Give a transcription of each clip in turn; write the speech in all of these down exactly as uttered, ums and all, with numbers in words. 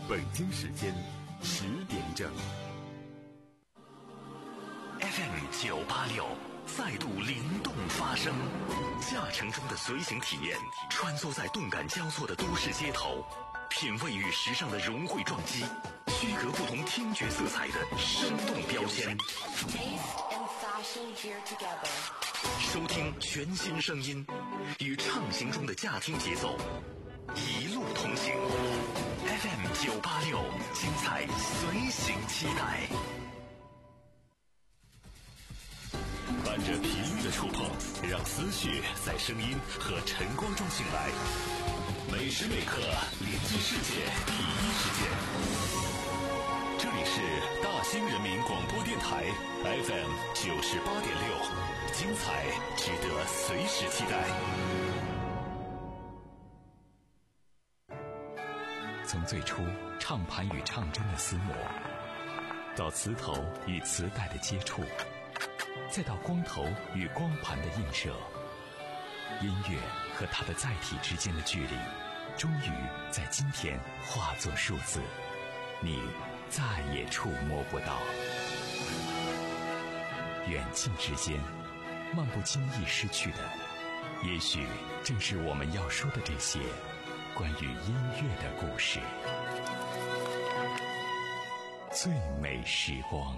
北京时间十点整。 F M 九八六再度灵动发声，驾乘中的随行体验，穿梭在动感交错的都市街头，品味与时尚的融汇撞击，区隔不同听觉色彩的生动标签。收听全新声音，与畅行中的驾听节奏，一路同行。F M 九八六，精彩随行期待。伴着频率的触碰，让思绪在声音和晨光中醒来。每时每刻连接世界第一时间。这里是大兴人民广播电台 F M 九十八点六，精彩值得随时期待。从最初唱盘与唱针的厮磨，到磁头与磁带的接触，再到光头与光盘的映射，音乐和它的载体之间的距离，终于在今天化作数字，你再也触摸不到。远近之间，漫不经意失去的，也许正是我们要说的这些关于音乐的故事。最美时光。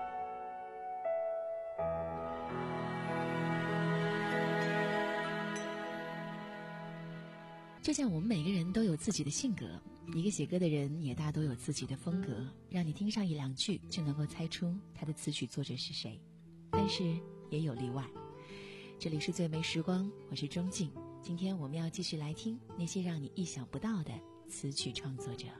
就像我们每个人都有自己的性格，一个写歌的人也大都有自己的风格，让你听上一两句就能够猜出他的词曲作者是谁。但是也有例外。这里是最美时光，我是钟静。今天我们要继续来听那些让你意想不到的词曲创作者。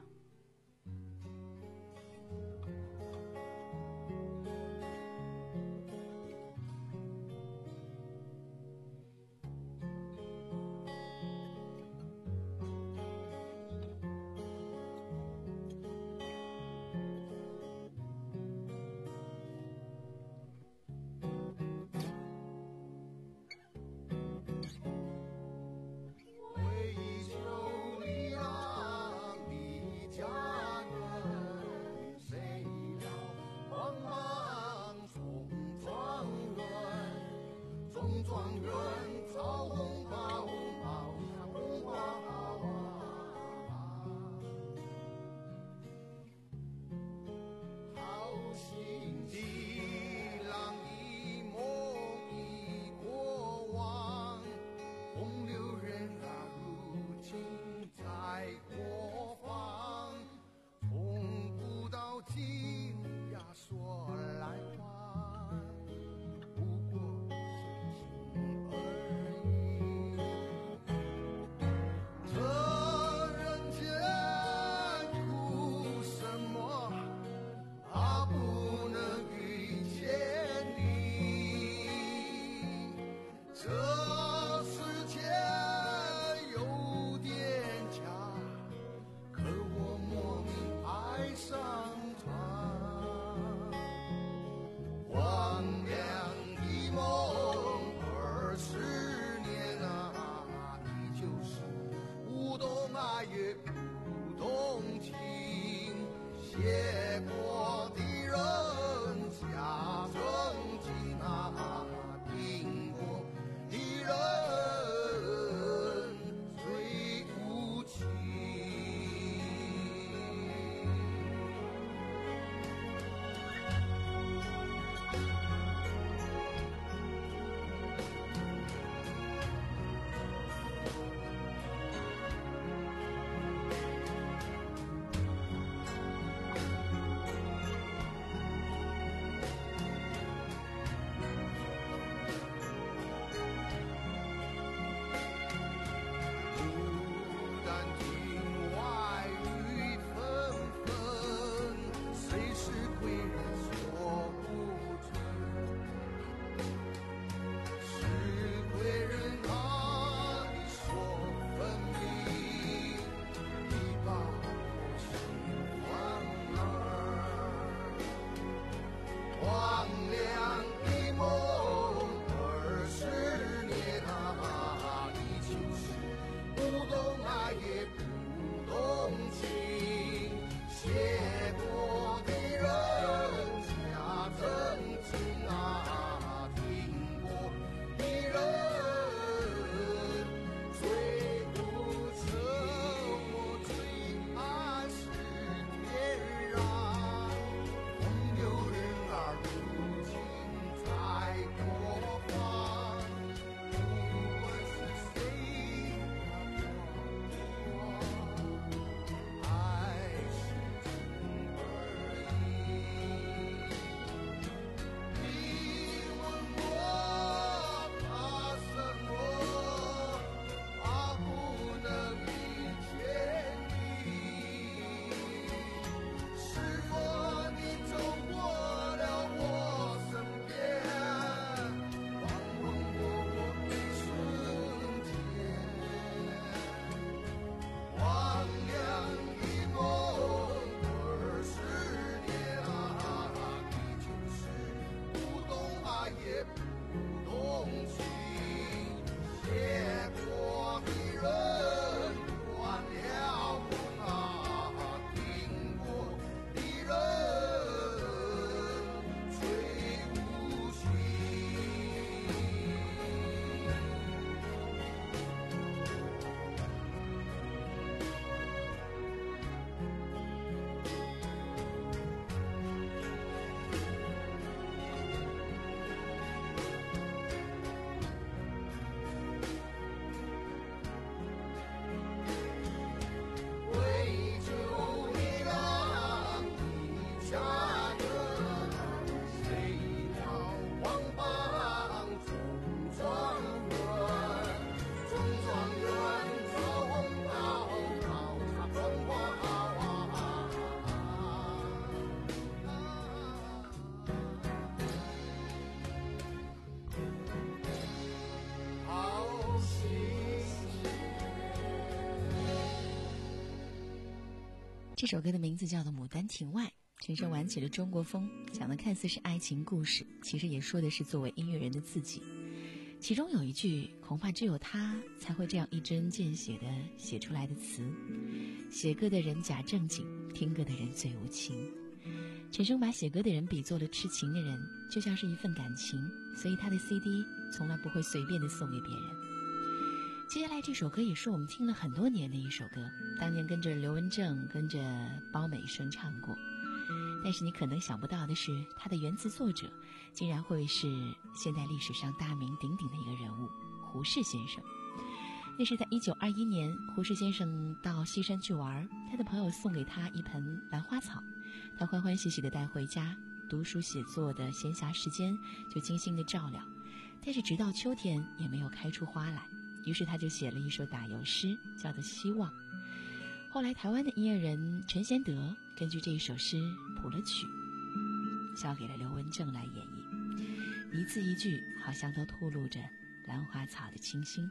这首歌的名字叫做《牡丹亭外》，陈升玩起了中国风，讲的看似是爱情故事，其实也说的是作为音乐人的自己。其中有一句恐怕只有他才会这样一针见血地写出来的词：写歌的人假正经，听歌的人最无情。陈升把写歌的人比作了痴情的人，就像是一份感情，所以他的 C D 从来不会随便地送给别人。接下来这首歌也是我们听了很多年的一首歌，当年跟着刘文正跟着包美生唱过，但是你可能想不到的是，它的原词作者竟然会是现代历史上大名鼎鼎的一个人物胡适先生。那是在一九二一年，胡适先生到西山去玩，他的朋友送给他一盆兰花草，他欢欢喜喜地带回家，读书写作的闲暇时间就精心地照料，但是直到秋天也没有开出花来，于是他就写了一首打油诗，叫做《希望》。后来台湾的音乐人陈贤德根据这一首诗谱了曲，交给了刘文正来演绎，一字一句好像都透露着兰花草的清新。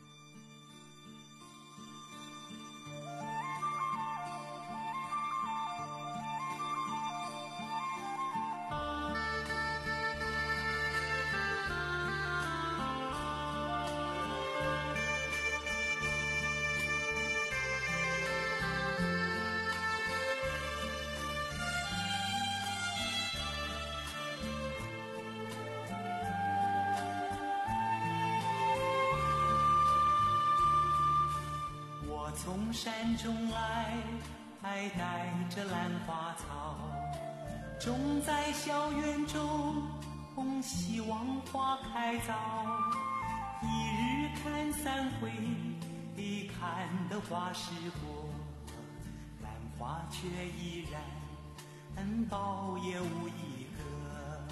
从山中来，还带着兰花草，种在校园中，希望花开早。一日看三回，看得花时过，兰花却依然苞也无一个。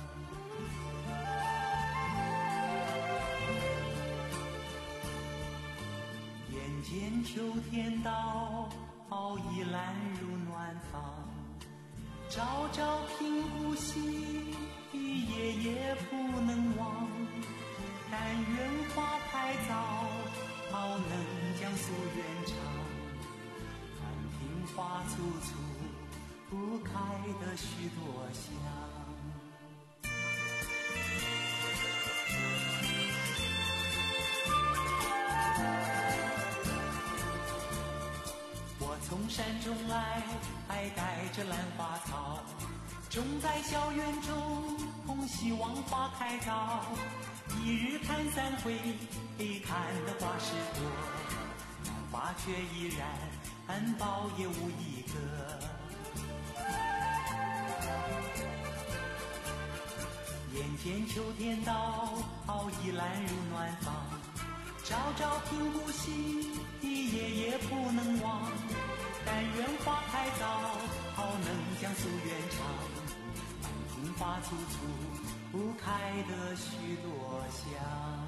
眼见秋天到，已懒入暖房，朝朝听不息，夜夜不能忘。但愿花开早，好能将夙愿偿。看庭花簇簇，不开的许多香。从山中来，还带着兰花草，种在校园中，希望花开早。一日看三回，看得花时过，兰花却依然苞也无一个。眼见秋天到，已懒入暖房，朝朝听不息，夜夜不能忘。但愿花开早，好能将夙愿偿。看庭花簇簇，不开的许多香。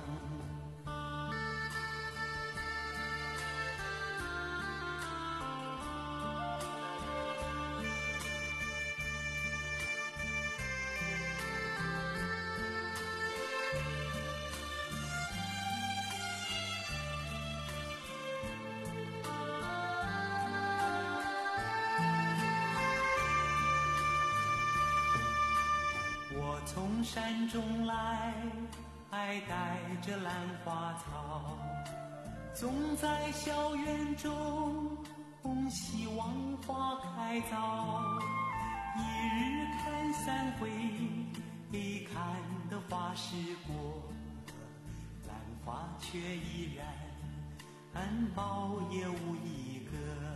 从山中来，还带着兰花草，种在校园中，希望花开早。一日看三回，看得花时过，兰花却依然苞也无一个。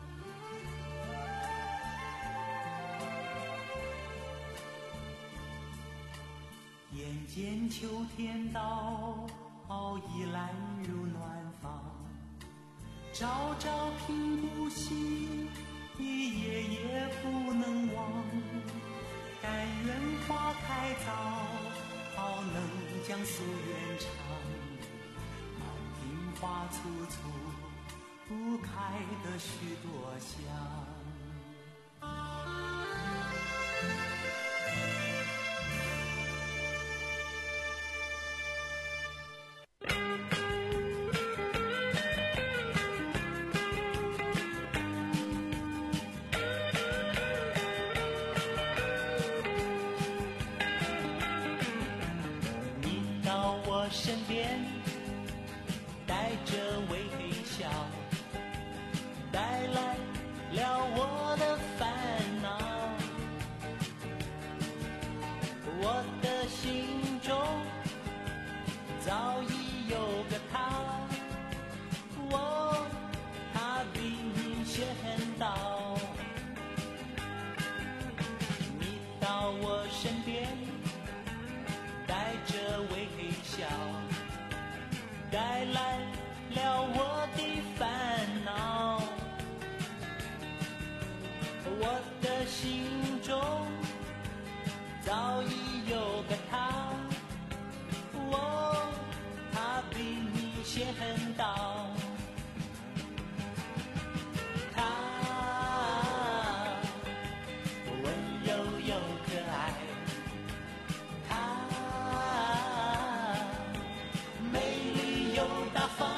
眼见秋天到，已懒入暖房，朝朝听不息，夜夜不能忘。但愿花开早，好能将夙愿偿。看庭花簇簇，不开的许多香。 到。你到我身边，带着微笑，带来了我的烦恼。我的心中早已有个他，哦，他比你先到。他温柔又可爱，他美丽又大方。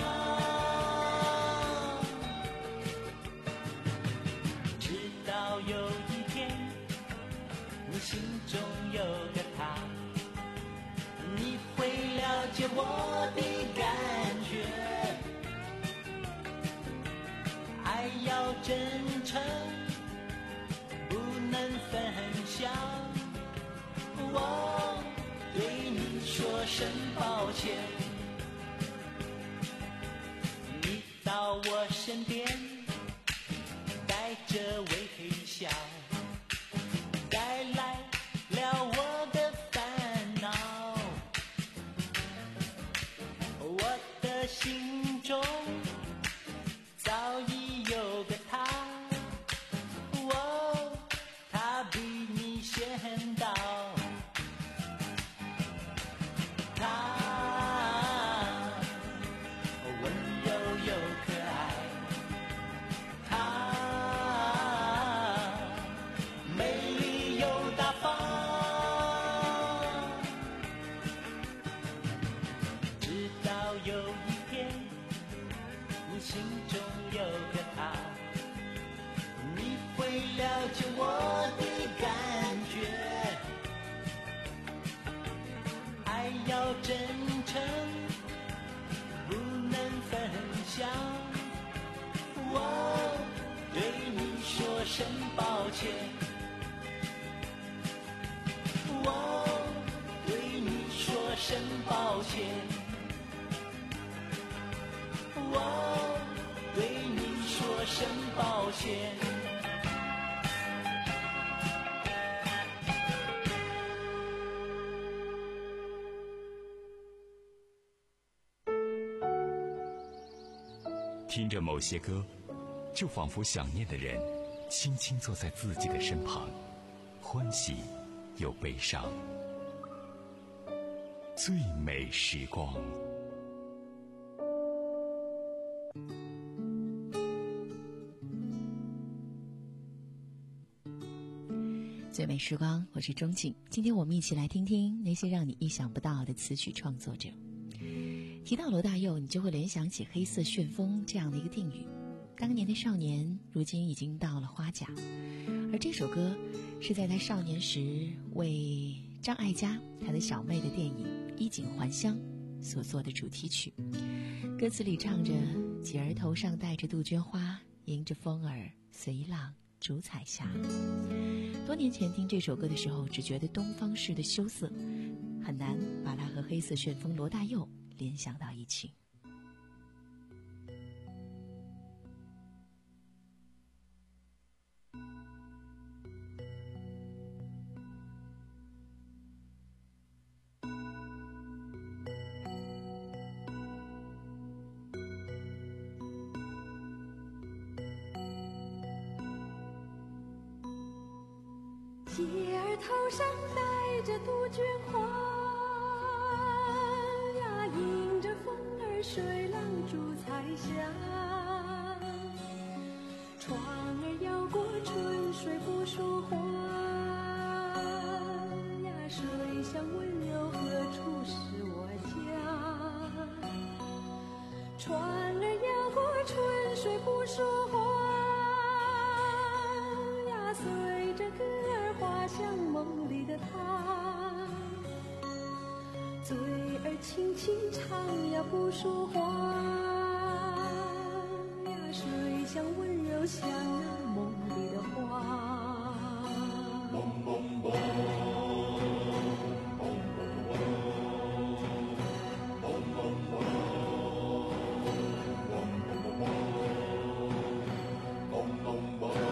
直到有一天，你心中有个他，你会了解我的感觉。爱要真诚，不能分享。我对你说声抱歉。你到我身边，带着微笑，带来了我的烦恼。我的心中早已有个他，哦，他比你先到。他温柔又可爱，他美丽又大方。直到有一天，你心中有个他，你会了解我的感觉。爱要真诚，不能分享。我对你说声抱歉。我对你说声抱歉。我对你说声抱歉。 听着某些歌，就仿佛想念的人轻轻坐在自己的身旁，欢喜又悲伤。最美时光。 最美时光，我是钟静。今天我们一起来听听那些让你意想不到的词曲创作者。提到罗大佑，你就会联想起黑色旋风这样的一个定语。当年的少年，如今已经到了花甲，而这首歌是在他少年时为张艾嘉他的小妹的电影《衣锦还乡》所做的主题曲。歌词里唱着：姐儿头上戴着杜鹃花，迎着风儿随浪逐彩霞。多年前听这首歌的时候，只觉得东方式的羞涩，很难把它和黑色旋风罗大佑联想到一起。 姐儿头上戴着杜鹃花呀，迎着风儿水浪逐彩霞。船儿摇过春水不说话呀，水乡温柔何处是我家？船儿摇过春水不说话呀，随着歌儿滑向梦里的他。嘴儿轻轻唱呀不说话呀，水乡温柔像那梦里的花。 嘣嘣嘣嘣嘣嘣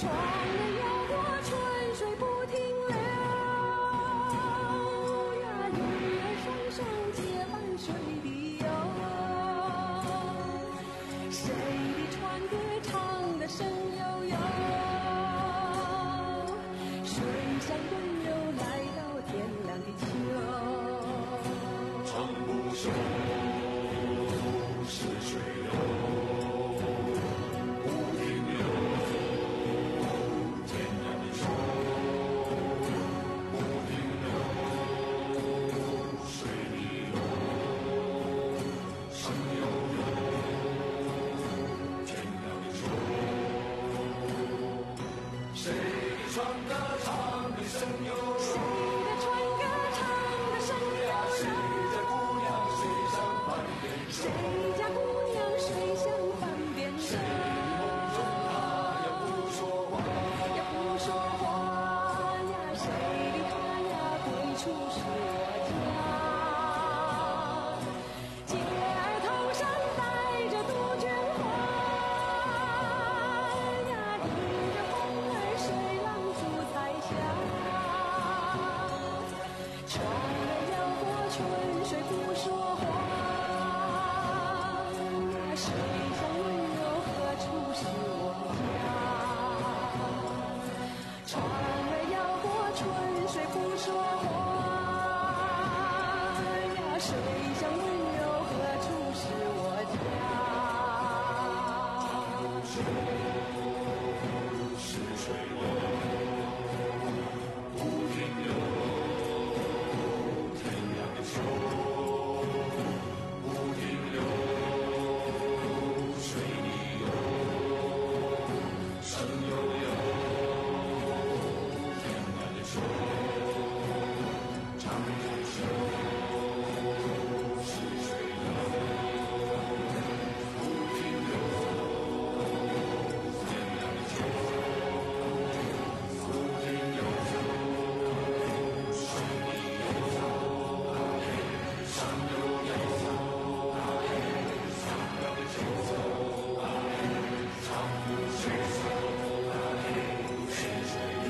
船儿摇过，春水不停留呀，鱼儿双双结伴水里游。谁的船歌唱得声悠悠，水乡温柔来到天亮的秋。 唱不休，是水流不停留，天亮的秋不停留，水里游，山悠悠，天亮的秋。谁的船歌唱的声悠谁悠， 的船歌唱得声悠谁悠， 家姑娘水上翻边谁手， 家姑娘水乡翻边手， 也不说话， 也不说话呀，谁的他呀归处是我家。姐儿头上戴着杜鹃花呀，迎着风儿水浪逐彩霞。船儿摇过，春水不说话呀，水乡温柔何处是我家？船儿摇过，春水不说话呀，水乡温柔何处是我家？ 是水流不停留，天亮的秋不停留，水里游，山悠悠，天亮的秋，唱不休，是水流不停留，天亮的秋不停留，水里游，山悠悠，天亮的秋，唱不休，是水流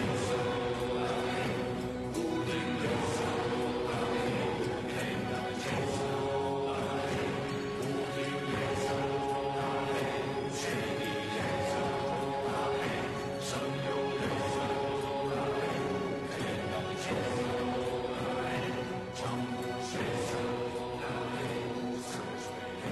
不停留，天亮的秋不停留，水里游，山悠悠，天亮的秋，唱不休，是水流。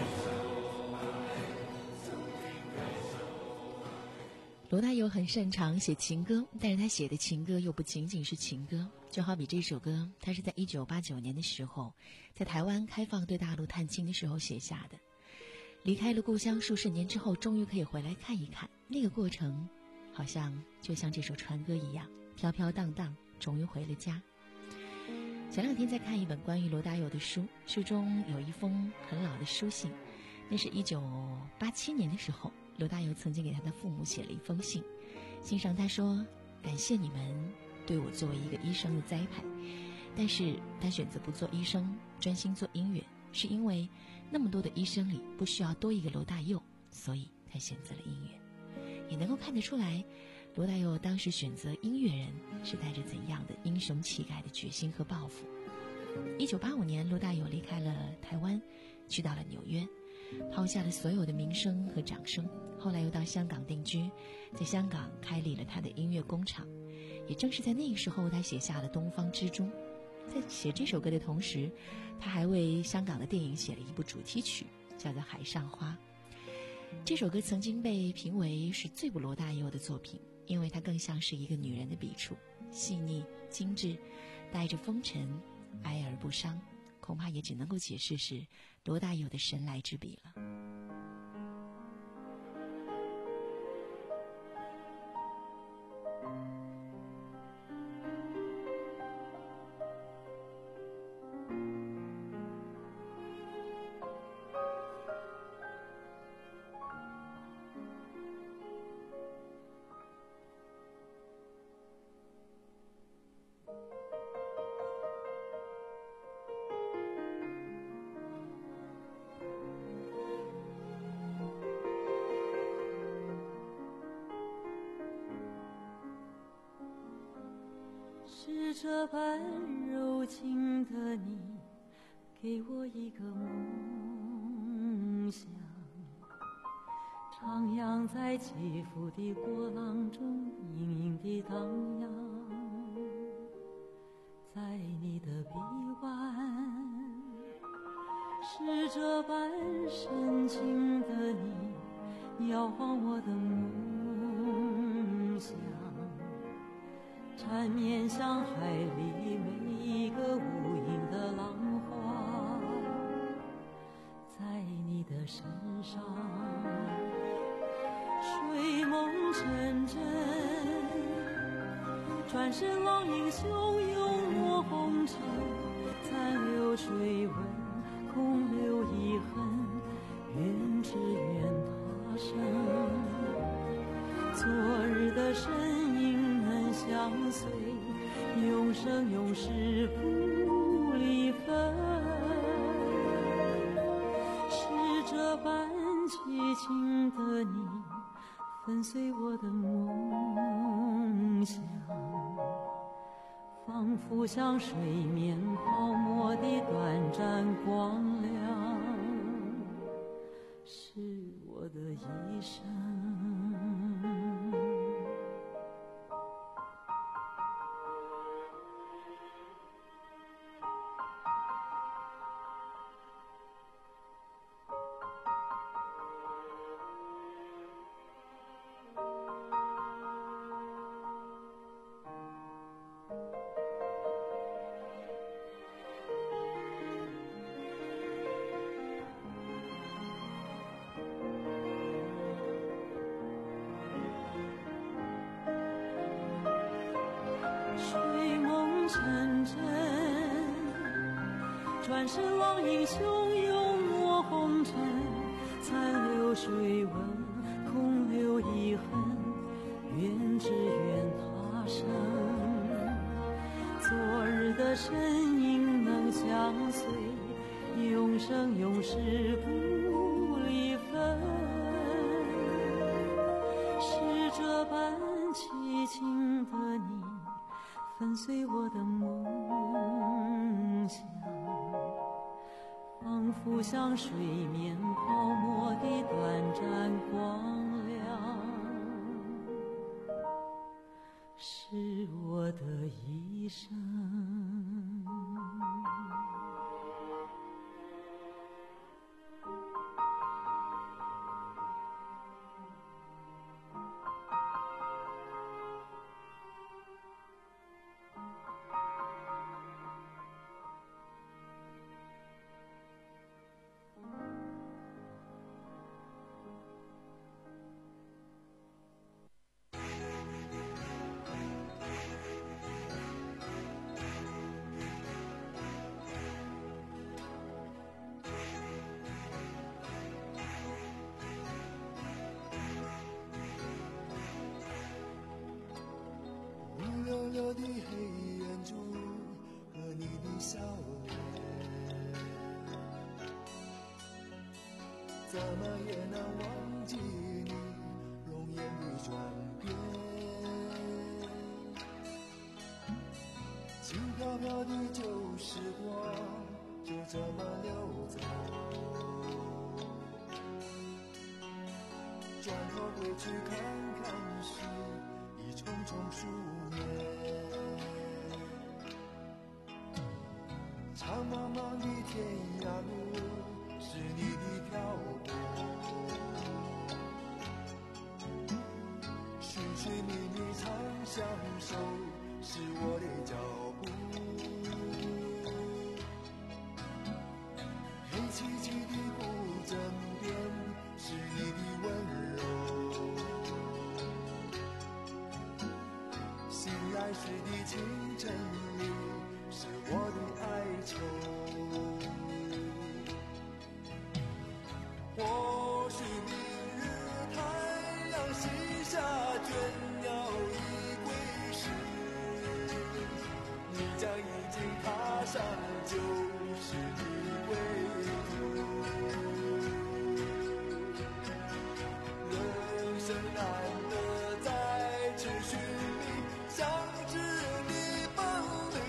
罗大佑很擅长写情歌，但是他写的情歌又不仅仅是情歌。就好比这首歌，他是在一九八九年的时候，在台湾开放对大陆探亲的时候写下的。离开了故乡数十年之后，终于可以回来看一看，那个过程好像就像这首船歌一样，飘飘荡荡，终于回了家。前两天在看一本关于罗大佑的书，书中有一封很老的书信，那是一九八七年的时候，罗大佑曾经给他的父母写了一封信，信上他说：感谢你们对我作为一个医生的栽培，但是他选择不做医生，专心做音乐，是因为那么多的医生里不需要多一个罗大佑，所以他选择了音乐。也能够看得出来，罗大佑当时选择音乐人是带着怎样的英雄气概的决心和抱负。一九八五年，罗大佑离开了台湾，去到了纽约，抛下了所有的名声和掌声，后来又到香港定居，在香港开立了他的音乐工厂。也正是在那个时候，他写下了《东方之珠》。在写这首歌的同时，他还为香港的电影写了一部主题曲，叫做《海上花》。这首歌曾经被评为是最不罗大佑的作品，因为它更像是一个女人的笔触，细腻精致，带着风尘，哀而不伤，恐怕也只能够解释是罗大佑的神来之笔了。 这般柔情的你，给我一个梦想，徜徉在起伏的波浪中，隐隐地荡漾。在你的臂弯，是这般深情的你，摇晃我的梦想，缠绵像海里每一个无垠的浪花。在你的身上，睡梦成真，转世浪影汹涌抹红尘，残留水纹，空留遗恨，愿只愿他生。昨日的身影能相随，永生永世不离分。是这般凄情的你，粉碎我的梦想，仿佛像水面泡沫的短暂光亮，是我的一生。成真，转世浪影汹涌抹红尘，残留水纹，空留遗恨，愿只愿他生。昨日的身影能相随，永生永世不离分。是这般凄情的你，粉碎我的梦想，仿佛像水面泡沫的短暂光亮，是我的一生。 溜溜的黑眼珠和你的笑脸，怎么也难忘记你容颜的转变。轻飘飘的旧时光就这么溜走，转头回去看看时，已匆匆数年。长茫茫的天涯路，是你的漂泊，寻寻觅觅长相守，是我的脚步。黑漆漆的古镇边，是你的温柔。醒来时的清晨里，是我的哀愁。或许明日太阳西下，倦鸟已归时，你将已经踏上旧时的归途。人生难得再次寻觅，想知你梦里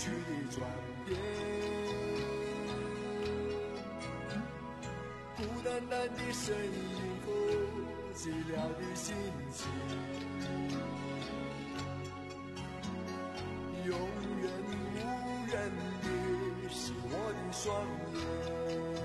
去的转变，孤单单的身影和寂寥的心情，永远无人的是我的双眼。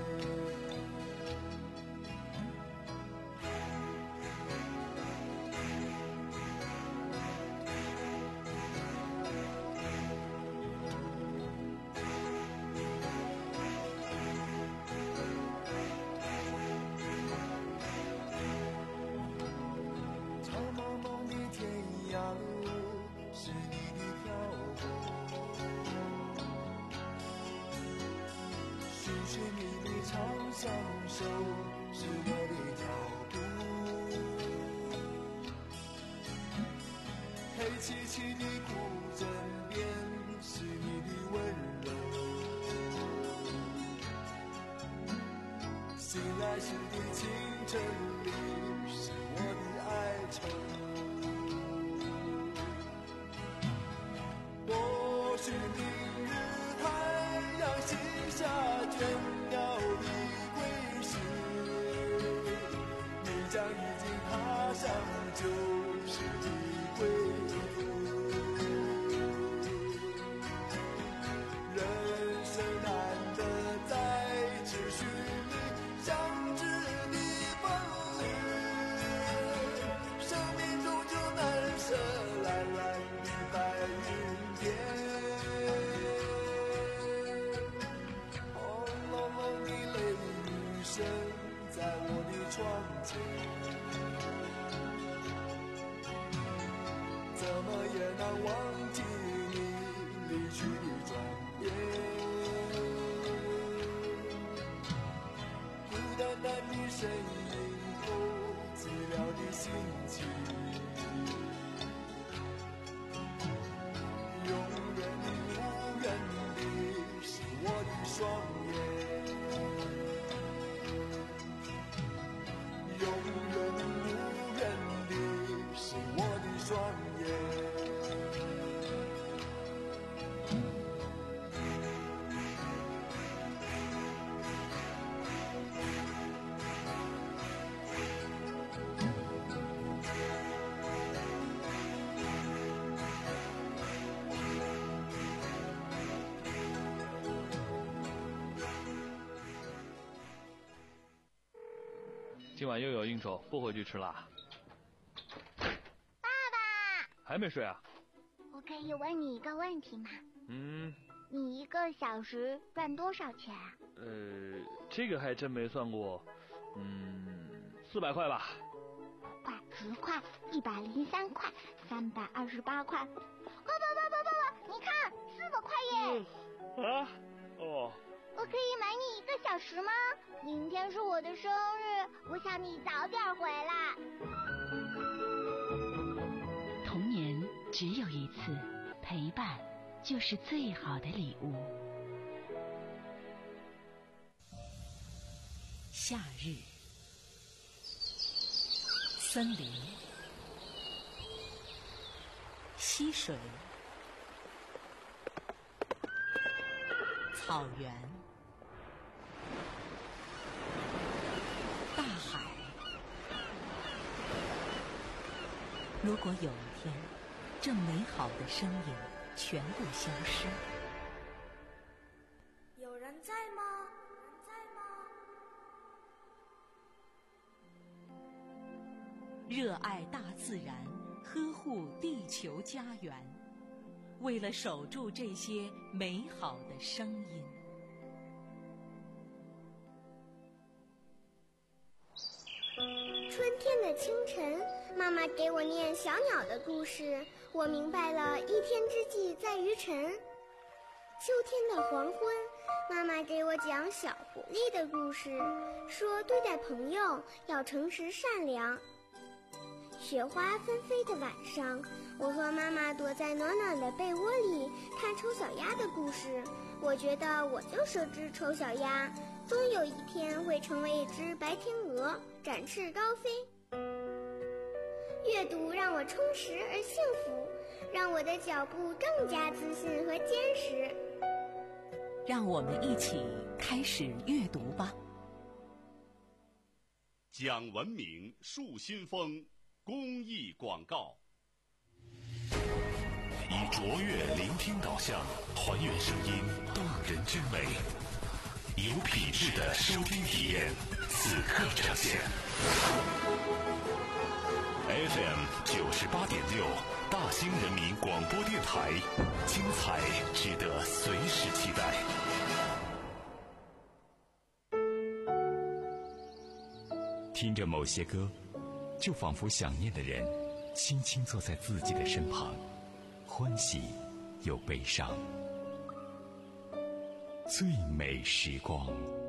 相守是我的脚步，黑漆漆的古镇边是你的温柔，醒来时的清晨里是我的哀愁。或许明日太阳西下，倦鸟已将已经踏上旧时的归途，人生难得在秩序里相知的风雨，生命终究难舍蓝蓝的白云天，轰隆隆的雷雨声在我的窗前，怎么也难忘记你离去的转变，孤单单的身影后寂寥的心情，永远无人的是我的双眼，永远无人的是我的双眼。 今晚又有应酬，不回去吃啦。 爸爸， 还没睡啊？ 我可以问你一个问题吗？ 嗯。 你一个小时赚多少钱啊？ 呃，这个还真没算过。嗯，四百块吧。 快，十块，一百零三块，三百二十八块。爸爸爸爸爸爸，你看，四百块耶！ 嗯、啊？哦。 我可以买你一个小时吗？明天是我的生日，我想你早点回来。 童年只有一次，陪伴就是最好的礼物。夏日，森林，溪水，草原，大海。如果有一天，这美好的声音全部消失， 有人在吗？有人在吗？ 热爱大自然，呵护地球家园，为了守住这些美好的声音。 春天的清晨，妈妈给我念小鸟的故事，我明白了一天之计在于晨。秋天的黄昏，妈妈给我讲小狐狸的故事，说对待朋友要诚实善良。雪花纷飞的晚上，我和妈妈躲在暖暖的被窝里看丑小鸭的故事，我觉得我就是只丑小鸭，终有一天会成为一只白天鹅，展翅高飞。阅读让我充实而幸福， 让我的脚步更加自信和坚实。 让我们一起开始阅读吧。 讲文明树新风公益广告。 以卓越聆听导向，还原声音动人之美，有品质的收听体验，此刻呈现。F M 九十八点六，大兴人民广播电台，精彩值得随时期待。听着某些歌，就仿佛想念的人轻轻坐在自己的身旁，欢喜又悲伤。最美时光。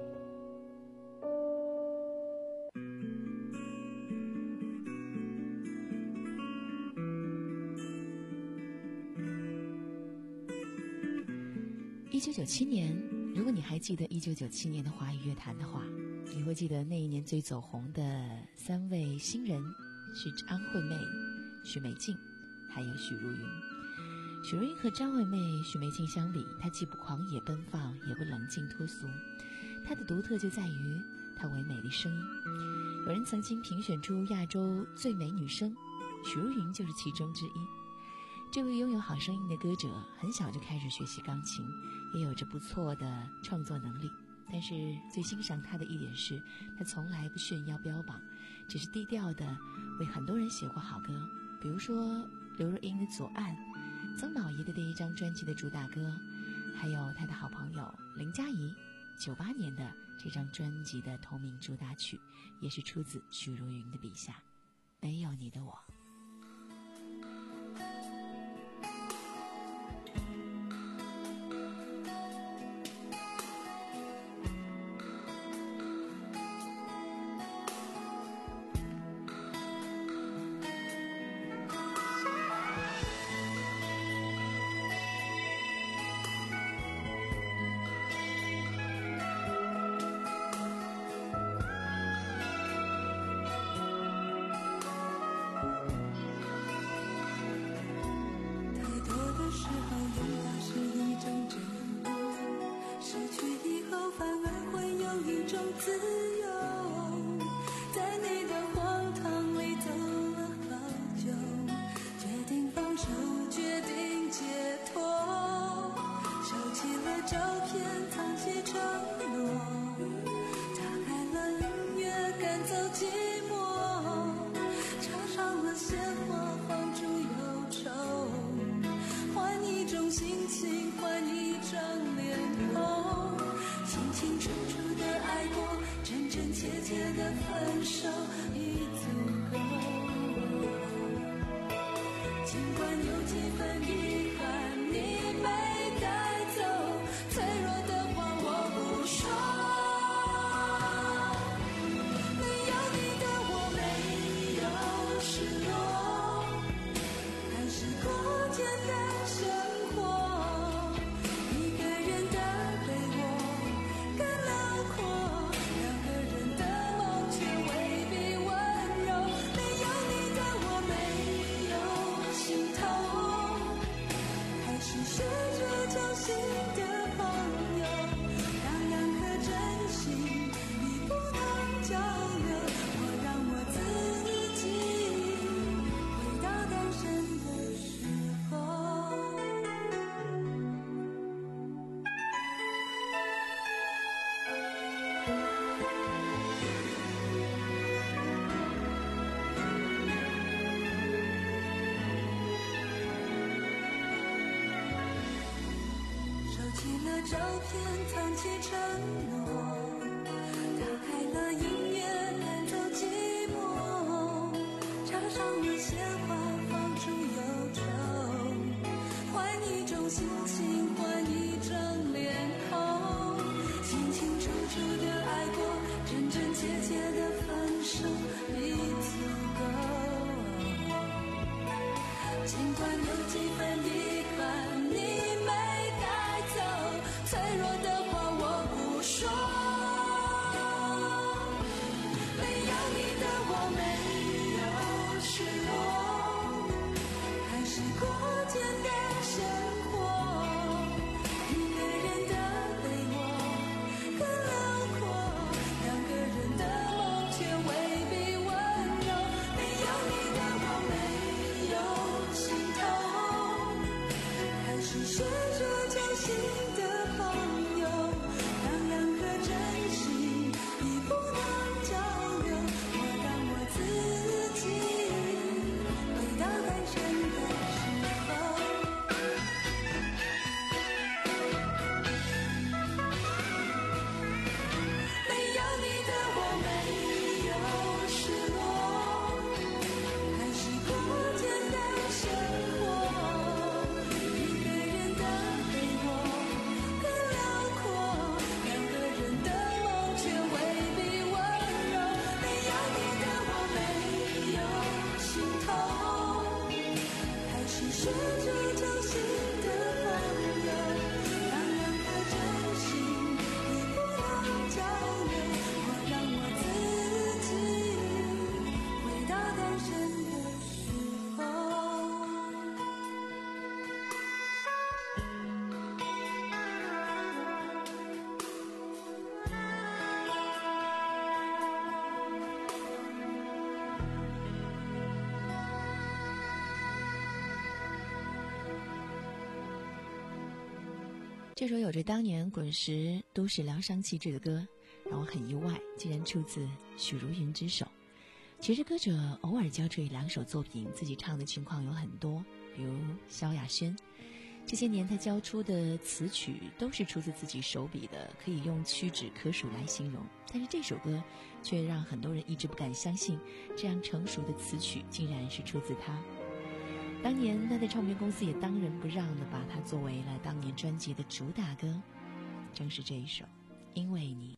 一九九七年，如果你还记得一九九七年的华语乐坛的话，你会记得那一年最走红的三位新人是张惠妹、许美静还有许茹芸。许茹芸和张惠妹、许美静相比，她既不狂野奔放，也不冷静脱俗。她的独特就在于她唯美的声音。有人曾经评选出亚洲最美女声，许茹芸就是其中之一。这位拥有好声音的歌者很小就开始学习钢琴，也有着不错的创作能力。但是最欣赏她的一点是，她从来不炫耀标榜，只是低调的为很多人写过好歌，比如说刘若英的《左岸》，曾宝仪的第一张专辑的主打歌，还有她的好朋友林佳怡九八年的这张专辑的同名主打曲，也是出自许茹芸的笔下。没有你的我。 照片藏起承诺，打开了音乐赶走寂寞，插上了鲜花放出忧愁，换一种心情，换一张脸孔，清清楚楚的爱过，真真切切的分手已足够，尽管有几分遗憾你没带走，脆弱的话我不说，没有你的我没有失落，还是过简这首有着当年滚石都市疗伤气质的歌，让我很意外，竟然出自许茹芸之手。其实歌者偶尔交这两首作品，自己唱的情况有很多，比如萧亚轩。这些年他交出的词曲都是出自自己手笔的，可以用屈指可数来形容。但是这首歌却让很多人一直不敢相信，这样成熟的词曲竟然是出自他。当年他的唱片公司也当仁不让的把它作为了当年专辑的主打歌，正是这一首《因为你》。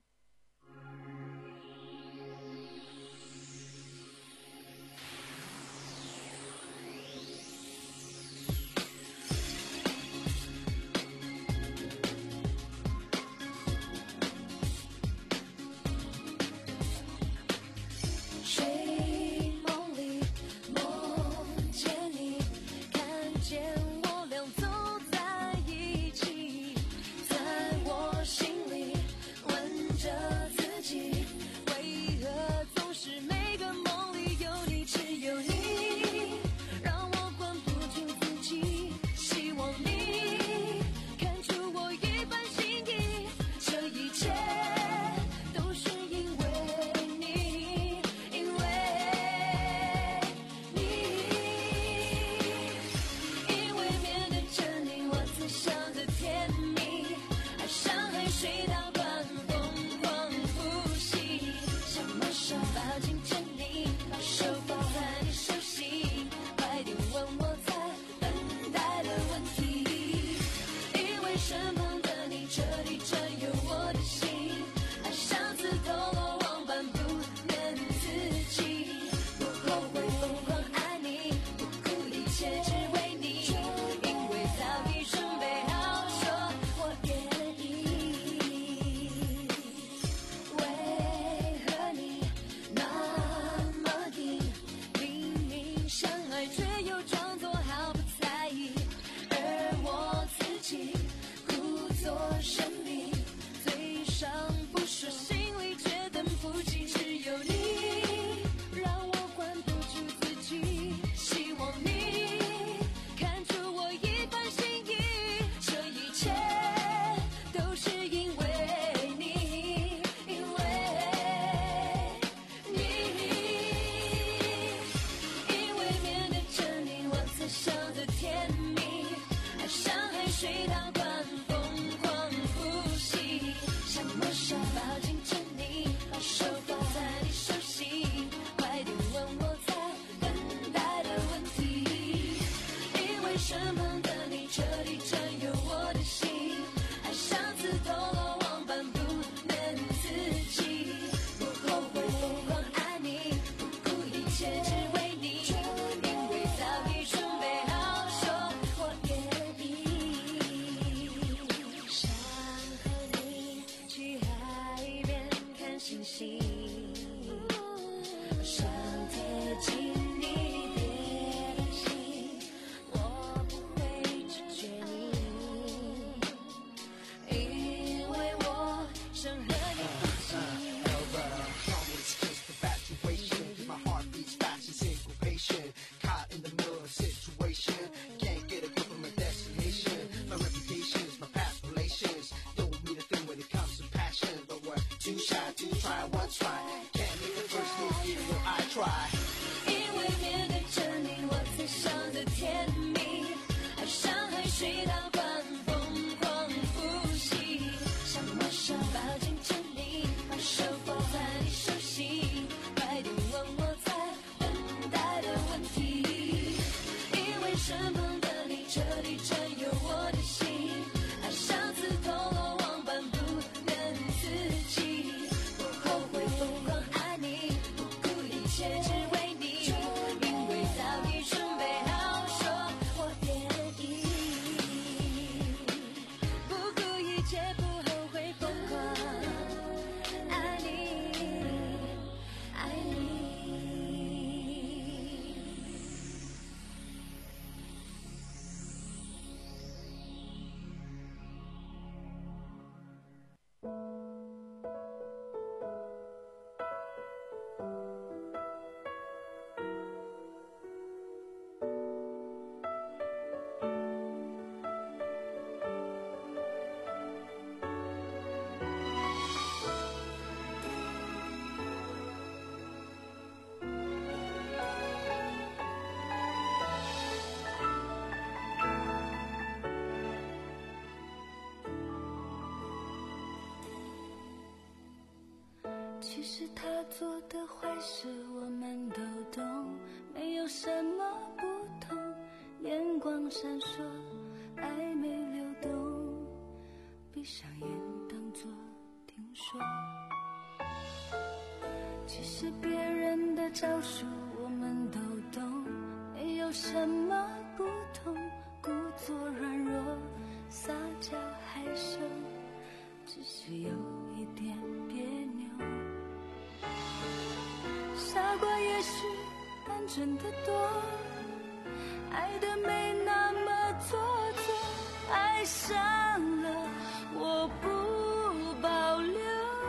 后悔疯狂其实他做的坏事我们都懂，没有什么不同，眼光闪烁，暧昧流动，闭上眼当作听说。其实别人的招数我们都懂，没有什么不同，故作软弱，撒娇害羞，只是有一点别扭。傻瓜也许单纯的多，爱的没那么做作，爱上了我不保留。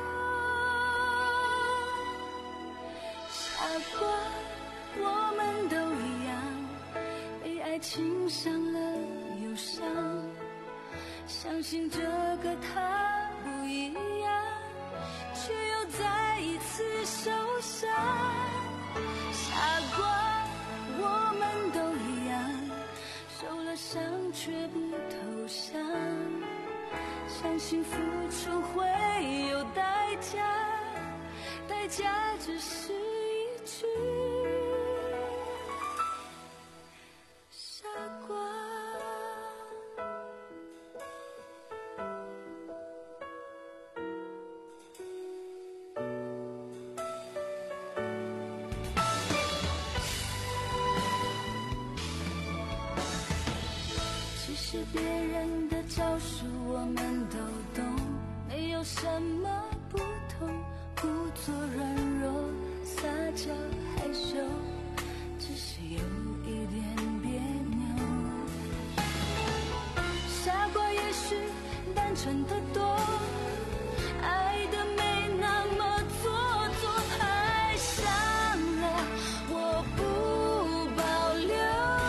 傻瓜我们都一样，被爱情伤了忧伤，相信这个他不一样，却又再一次受伤。傻瓜我们都一样，受了伤却不投降，相信付出会有代价，代价只是一句傻瓜。其实别人的招数我们都懂，没有什么不同，故作软弱，撒娇害羞，只是有一点别扭。傻瓜也许单纯的多，爱的没那么做作，爱上了我不保留。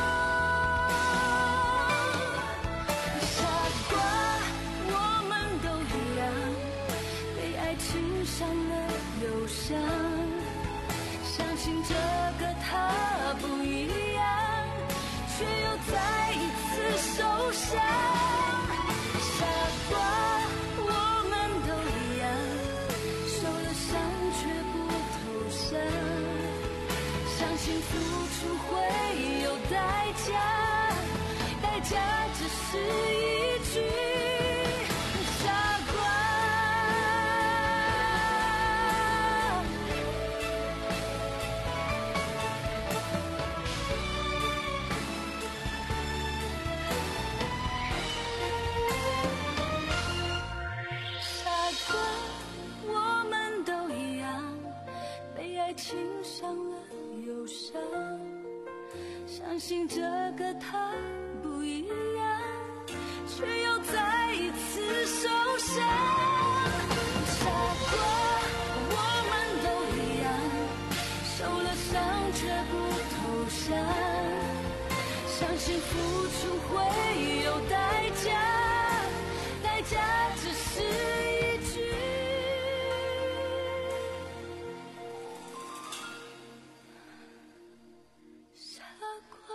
傻瓜我们都一样，被爱情伤了忧伤，相信这个他不一样，却又再一次受伤。傻瓜我们都一样，受了伤却不投降，相信付出会有代价，代价只是一句傻瓜。傻瓜我们都一样，被爱情伤了忧伤，相信这个他不一样，却又再一次受伤。傻瓜我们都一样，受了伤却不投降，相信付出会有代价，代价只是一句傻瓜。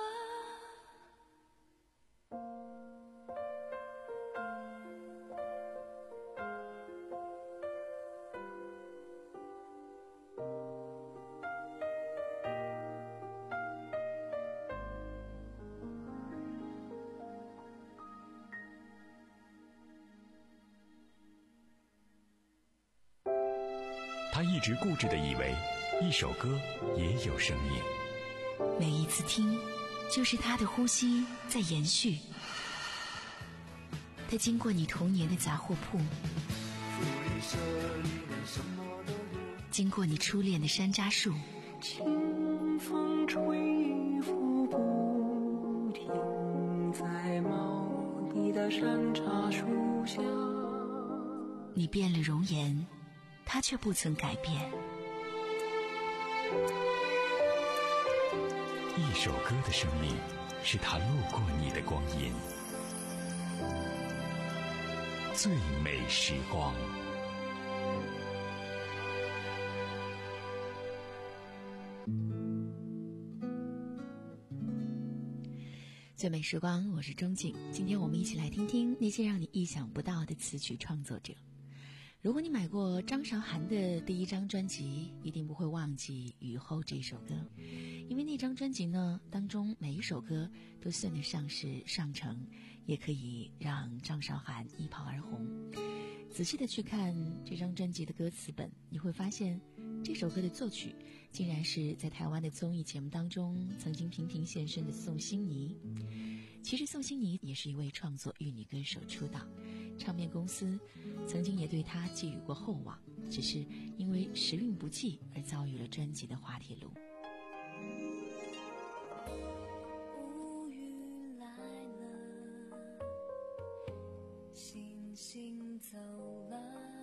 他一直固执地以为一首歌也有生命， 每一次听就是他的呼吸在延续。他经过你童年的杂货铺，经过你初恋的山楂树， 清风吹拂不停，在茂密的山茶树下。 你变了容颜，他却不曾改变。 一首歌的生命，是他路过你的光阴。最美时光。 最美时光，我是钟静。今天我们一起来听听那些让你意想不到的词曲创作者。 如果你买过张韶涵的第一张专辑，一定不会忘记《雨后》这首歌，因为那张专辑呢当中每一首歌都算得上是上乘，也可以让张韶涵一炮而红。仔细的去看这张专辑的歌词本，你会发现这首歌的作曲竟然是在台湾的综艺节目当中曾经频频现身的宋欣妮。其实宋欣妮也是一位创作玉女歌手出道，唱片公司曾经也对她寄予过厚望，只是因为时运不济而遭遇了专辑的滑铁卢。 乌云来了，星星走了，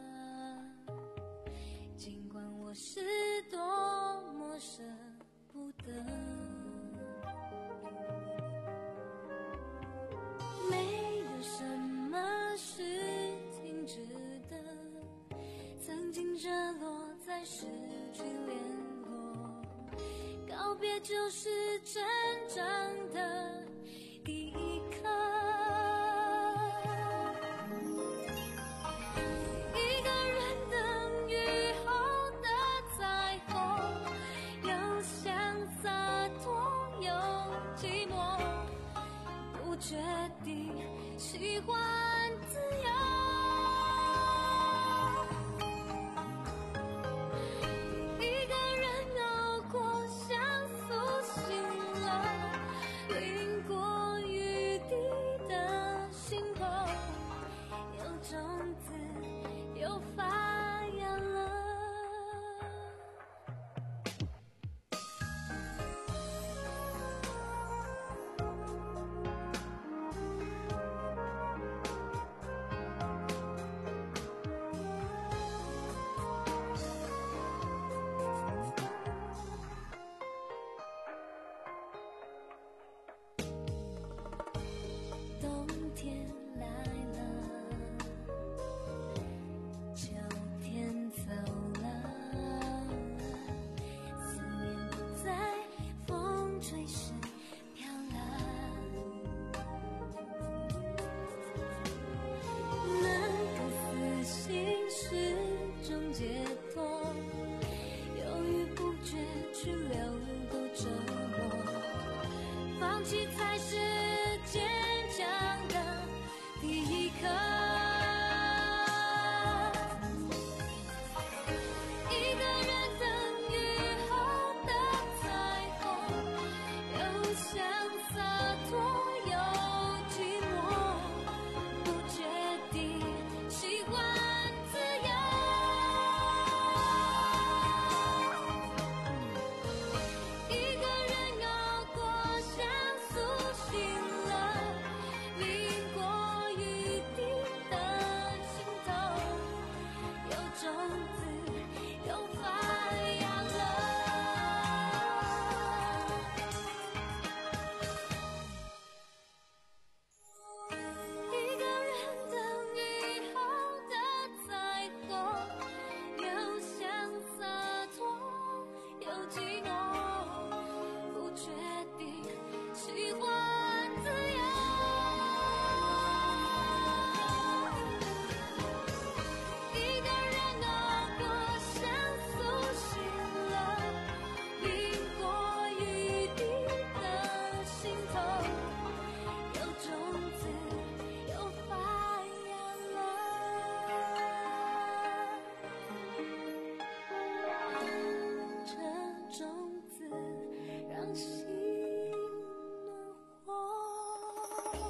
尽管我是多么舍不得，没有什么是停止的，曾经热络再失去联络，告别就是真正的第一刻。一个人等雨后的彩虹，又想洒脱又寂寞，不决定喜欢自由。一个人熬过像苏醒了，淋过雨滴的心头，有种子又发芽了。冬天来了，秋天走了，思念不在风吹时飘了，那个死心始终解脱，犹豫不决去流过折磨，放弃才是坚强的第一刻。一个人等雨后的彩虹，又想洒脱又寂寞，不决定喜欢自由。一个人熬过像苏醒了，淋过雨滴的心头，有种子又发芽了。一个人等雨后的彩虹，又想洒脱又寂寞，不决定喜欢自由。一个人熬过像苏醒了，淋过雨滴的心头，有种子又发芽了。这种子让心暖和。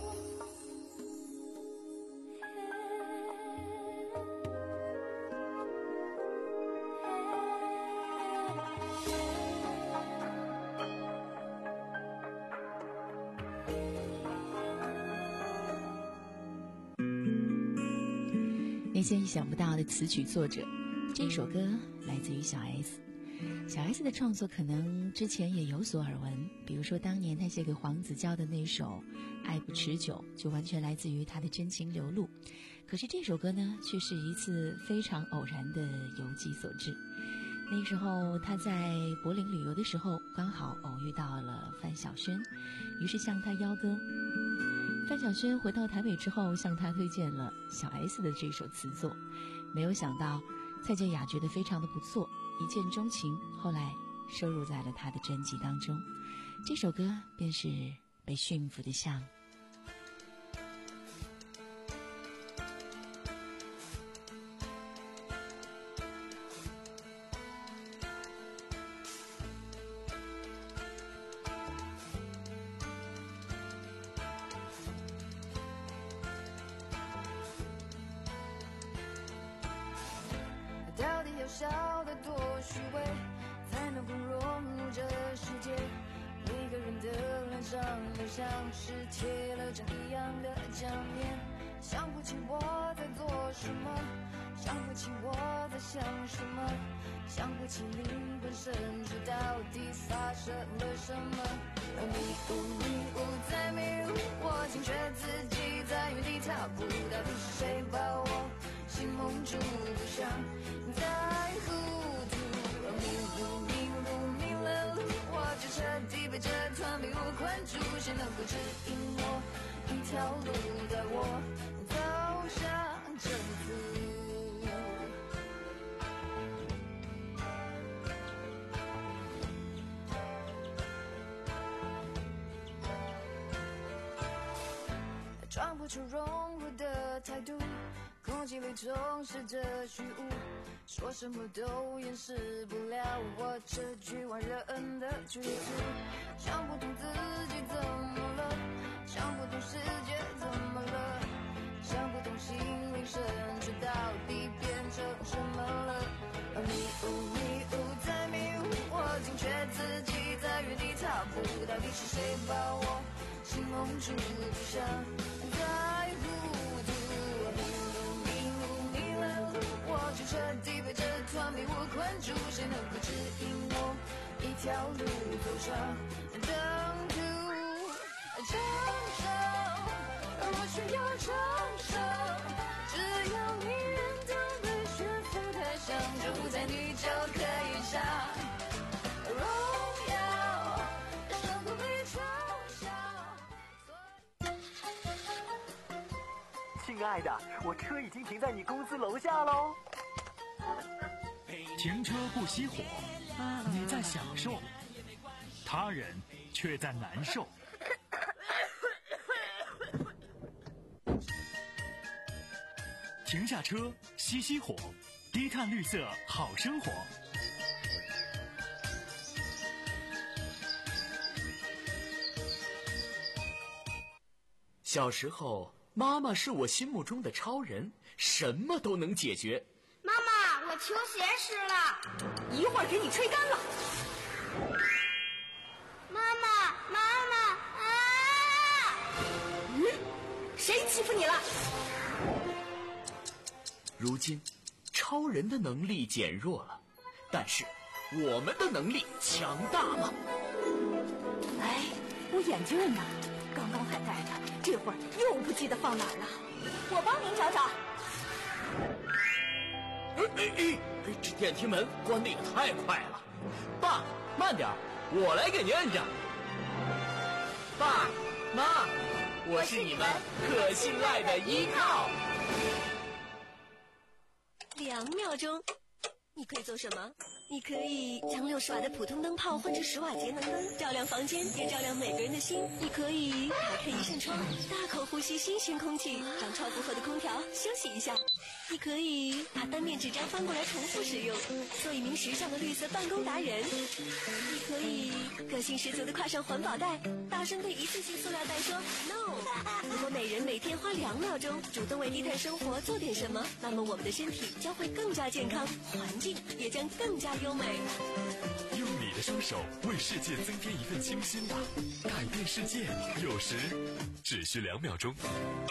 那些意想不到的词曲作者，这首歌来自于小 S。小 S 的创作可能之前也有所耳闻，比如说当年他写给黄子佼的那首《爱不持久》，就完全来自于他的真情流露。可是这首歌呢，却是一次非常偶然的游记所致。那时候他在柏林旅游的时候，刚好偶遇到了范晓萱，于是向他邀歌。范晓萱回到台北之后，向他推荐了小 S 的这首词作， 没有想到蔡健雅觉得非常的不错，一见钟情，后来收录在了她的专辑当中。这首歌便是《被驯服的象》。 到底要笑得多虚伪，才能融入这世界？每个人的脸上都像是贴了张一样的假面，想不起我在做什么，想不起我在想什么，想不起灵魂深处到底发生了什么。迷雾迷雾在迷雾，我惊觉自己在原地踏步，到底是谁把我心蒙住，不想再糊涂。迷路迷路迷了路，我就彻底被这团迷雾困住，谁能够指引我一条路，带我走向征服。装不出融入的态度，空气里充斥着虚无，说什么都掩饰不了我这局外人的局促。想不通自己怎么了，想不通世界怎么了，想不通心灵深处到底变成什么了。迷雾迷雾在迷雾，我惊觉自己在原地踏步，到底是谁把我心蒙住，不想再糊涂。迷路迷路迷了路，我就彻底被这团迷雾困住，谁能够指引我一条路走上征途？承受，我需要承受，只要你认同被驯服的象，就不在你就可以上荣耀，胜过被嘲笑。 亲爱的，我车已经停在你公司楼下喽。 停车不熄火，你在享受，他人却在难受。停下车，熄熄火，低碳绿色好生活。 小时候，妈妈是我心目中的超人，什么都能解决。 妈妈，我球鞋湿了， 一会儿给你吹干了。 妈妈，妈妈啊！ 嗯，谁欺负你了？ 如今，超人的能力减弱了，但是我们的能力强大了。 哎，我眼镜呢？刚刚还戴着，这会儿又不记得放哪儿了。我帮您找找。 哎哎哎！这电梯门关得也太快了。爸，慢点，我来给您摁着。爸妈，我是你们可信赖的依靠。 两秒钟，你可以做什么？你可以将六十瓦的普通灯泡换成十瓦节能灯，照亮房间，也照亮每个人的心。你可以打开一扇窗，大口呼吸新鲜空气，让超负荷的空调休息一下。你可以把单面纸张翻过来重复使用，做一名时尚的绿色办公达人。你可以个性十足的挎上环保袋，大声对一次性塑料袋说 no。 如果每人每天花两秒钟主动为低碳生活做点什么，那么我们的身体将会更加健康，环境也将更加优美。 用你的双手为世界增添一份清新吧，改变世界有时只需两秒钟。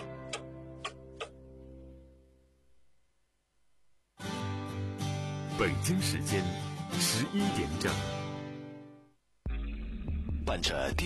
北京时间十一点整，伴着